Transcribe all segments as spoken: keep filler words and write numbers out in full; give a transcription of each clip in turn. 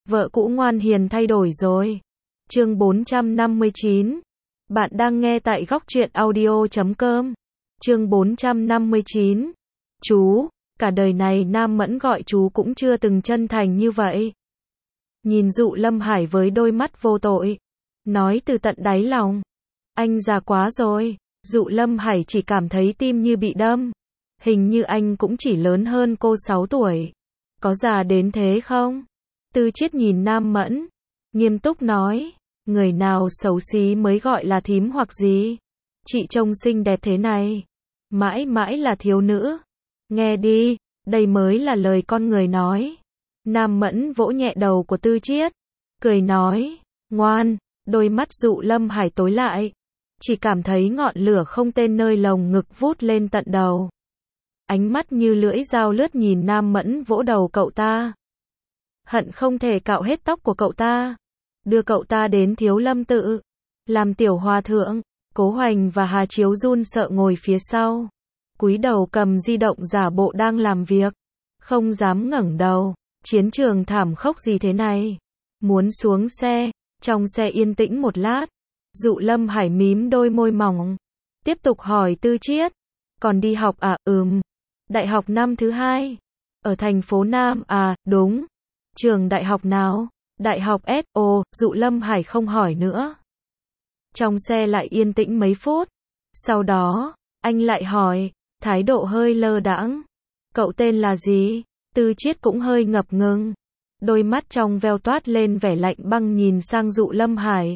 Vợ cũ ngoan hiền thay đổi rồi. Chương bốn trăm năm mươi chín. Bạn đang nghe tại góc truyện audio chấm com. Chương bốn trăm năm mươi chín. Chú, cả đời này Nam Mẫn gọi chú cũng chưa từng chân thành như vậy. Nhìn Dụ Lâm Hải với đôi mắt vô tội, nói từ tận đáy lòng. Anh già quá rồi. Dụ Lâm Hải chỉ cảm thấy tim như bị đâm. Hình như anh cũng chỉ lớn hơn cô sáu tuổi. Có già đến thế không? Tư Chiết nhìn Nam Mẫn, nghiêm túc nói, người nào xấu xí mới gọi là thím hoặc gì? Chị trông xinh đẹp thế này, mãi mãi là thiếu nữ. Nghe đi, đây mới là lời con người nói. Nam Mẫn vỗ nhẹ đầu của Tư Chiết, cười nói, ngoan. Đôi mắt Dụ Lâm Hải tối lại, chỉ cảm thấy ngọn lửa không tên nơi lồng ngực vút lên tận đầu. Ánh mắt như lưỡi dao lướt nhìn Nam Mẫn vỗ đầu cậu ta. Hận không thể cạo hết tóc của cậu ta, đưa cậu ta đến Thiếu Lâm tự, làm tiểu hòa thượng. Cố Hoành và Hà Chiếu run sợ ngồi phía sau, cúi đầu cầm di động giả bộ đang làm việc, không dám ngẩng đầu. Chiến trường thảm khốc gì thế này? Muốn xuống xe. Trong xe yên tĩnh một lát, Dụ Lâm Hải mím đôi môi mỏng, tiếp tục hỏi Tư Chiết, còn đi học à? Ừm. Đại học năm thứ hai. Ở thành phố Nam à? Đúng. Trường đại học nào? Đại học ét ô. Dụ Lâm Hải không hỏi nữa. Trong xe lại yên tĩnh mấy phút. Sau đó, anh lại hỏi, thái độ hơi lơ đãng. Cậu tên là gì? Tư Chiết cũng hơi ngập ngừng. Đôi mắt trong veo toát lên vẻ lạnh băng nhìn sang Dụ Lâm Hải.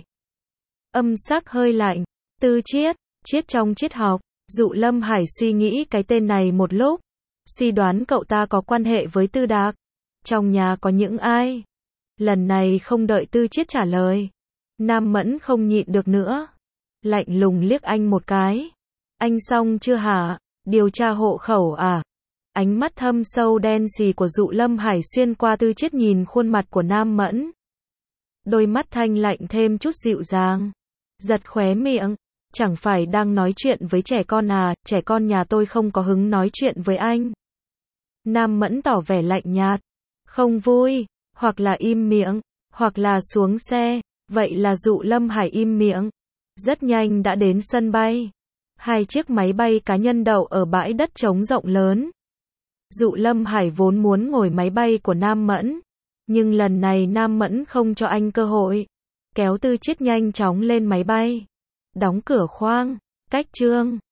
Âm sắc hơi lạnh. Tư Chiết, Chiết trong triết học. Dụ Lâm Hải suy nghĩ cái tên này một lúc. Suy đoán cậu ta có quan hệ với Tư Đạc. Trong nhà có những ai? Lần này không đợi Tư Chiết trả lời, Nam Mẫn không nhịn được nữa. Lạnh lùng liếc anh một cái. Anh xong chưa hả? Điều tra hộ khẩu à? Ánh mắt thâm sâu đen sì của Dụ Lâm Hải xuyên qua Tư Chiết nhìn khuôn mặt của Nam Mẫn. Đôi mắt thanh lạnh thêm chút dịu dàng. Giật khóe miệng. Chẳng phải đang nói chuyện với trẻ con à? Trẻ con nhà tôi không có hứng nói chuyện với anh. Nam Mẫn tỏ vẻ lạnh nhạt. Không vui, hoặc là im miệng, hoặc là xuống xe. Vậy là Dụ Lâm Hải im miệng. Rất nhanh đã đến sân bay. Hai chiếc máy bay cá nhân đậu ở bãi đất trống rộng lớn. Dụ Lâm Hải vốn muốn ngồi máy bay của Nam Mẫn, nhưng lần này Nam Mẫn không cho anh cơ hội. Kéo Tư Chiết nhanh chóng lên máy bay, đóng cửa khoang, cách chương.